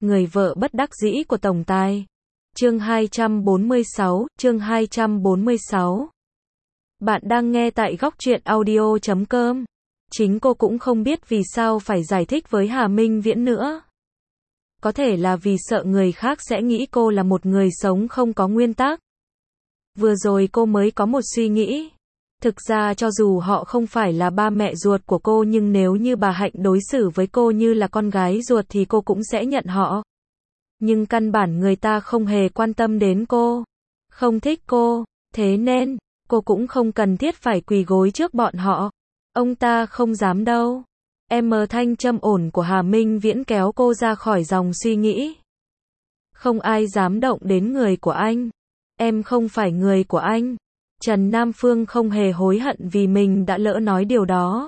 Người vợ bất đắc dĩ của tổng tài. Chương 246. Bạn đang nghe tại góc truyện audio.com. Chính cô cũng không biết vì sao phải giải thích với Hà Minh Viễn nữa. Có thể là vì sợ người khác sẽ nghĩ cô là một người sống không có nguyên tắc. Vừa rồi cô mới có một suy nghĩ. Thực ra cho dù họ không phải là ba mẹ ruột của cô, nhưng nếu như bà Hạnh đối xử với cô như là con gái ruột thì cô cũng sẽ nhận họ. Nhưng căn bản người ta không hề quan tâm đến cô, không thích cô, thế nên cô cũng không cần thiết phải quỳ gối trước bọn họ. Ông ta không dám đâu. Thanh trầm ổn của Hà Minh Viễn kéo cô ra khỏi dòng suy nghĩ. Không ai dám động đến người của anh. Em không phải người của anh. Trần Nam Phương không hề hối hận vì mình đã lỡ nói điều đó.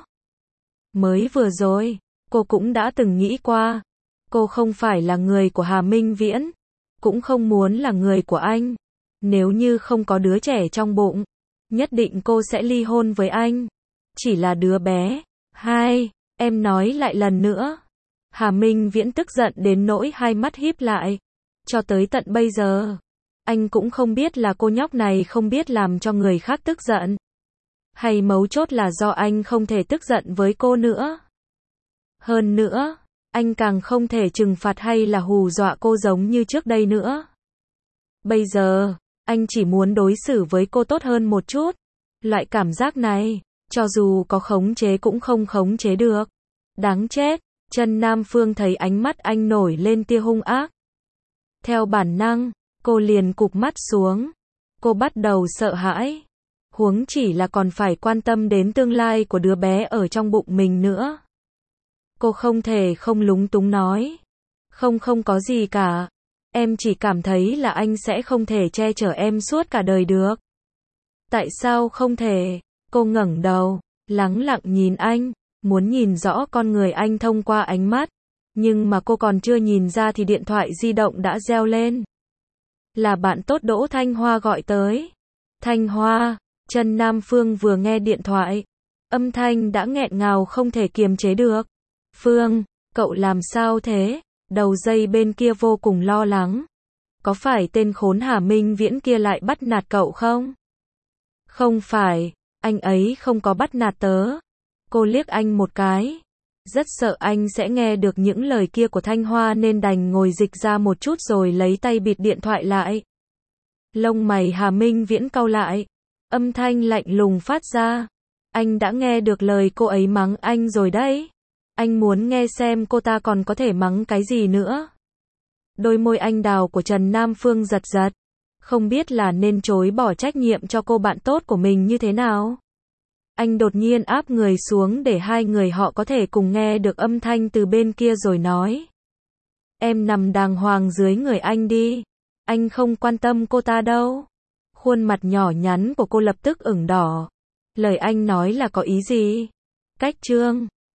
Mới vừa rồi, cô cũng đã từng nghĩ qua. Cô không phải là người của Hà Minh Viễn, cũng không muốn là người của anh. Nếu như không có đứa trẻ trong bụng, nhất định cô sẽ ly hôn với anh. Chỉ là đứa bé. Em nói lại lần nữa. Hà Minh Viễn tức giận đến nỗi hai mắt híp lại. Cho tới tận bây giờ, anh cũng không biết là cô nhóc này không biết làm cho người khác tức giận, hay mấu chốt là do anh không thể tức giận với cô nữa. Hơn nữa, anh càng không thể trừng phạt hay là hù dọa cô giống như trước đây nữa. Bây giờ, anh chỉ muốn đối xử với cô tốt hơn một chút. Loại cảm giác này, cho dù có khống chế cũng không khống chế được. Đáng chết. Trần Nam Phương thấy ánh mắt anh nổi lên tia hung ác. Theo bản năng, cô liền cụp mắt xuống. Cô bắt đầu sợ hãi. Huống chỉ là còn phải quan tâm đến tương lai của đứa bé ở trong bụng mình nữa. Cô không thể không lúng túng nói. Không có gì cả. Em chỉ cảm thấy là anh sẽ không thể che chở em suốt cả đời được. Tại sao không thể? Cô ngẩng đầu, lắng lặng nhìn anh, muốn nhìn rõ con người anh thông qua ánh mắt. Nhưng mà cô còn chưa nhìn ra thì điện thoại di động đã reo lên. Là bạn tốt Đỗ Thanh Hoa gọi tới. Thanh Hoa. Trần Nam Phương vừa nghe điện thoại, âm thanh đã nghẹn ngào không thể kiềm chế được. Phương, cậu làm sao thế? Đầu dây bên kia vô cùng lo lắng. Có phải tên khốn Hà Minh Viễn kia lại bắt nạt cậu không? Không phải, anh ấy không có bắt nạt tớ. Cô liếc anh một cái. Rất sợ anh sẽ nghe được những lời kia của Thanh Hoa nên đành ngồi dịch ra một chút rồi lấy tay bịt điện thoại lại. Lông mày Hà Minh Viễn cau lại. Âm thanh lạnh lùng phát ra. Anh đã nghe được lời cô ấy mắng anh rồi đấy. Anh muốn nghe xem cô ta còn có thể mắng cái gì nữa. Đôi môi anh đào của Trần Nam Phương giật giật. Không biết là nên chối bỏ trách nhiệm cho cô bạn tốt của mình như thế nào. Anh đột nhiên áp người xuống để hai người họ có thể cùng nghe được âm thanh từ bên kia rồi nói. Em nằm đàng hoàng dưới người anh đi. Anh không quan tâm cô ta đâu. Khuôn mặt nhỏ nhắn của cô lập tức ửng đỏ. Lời anh nói là có ý gì? Cách chương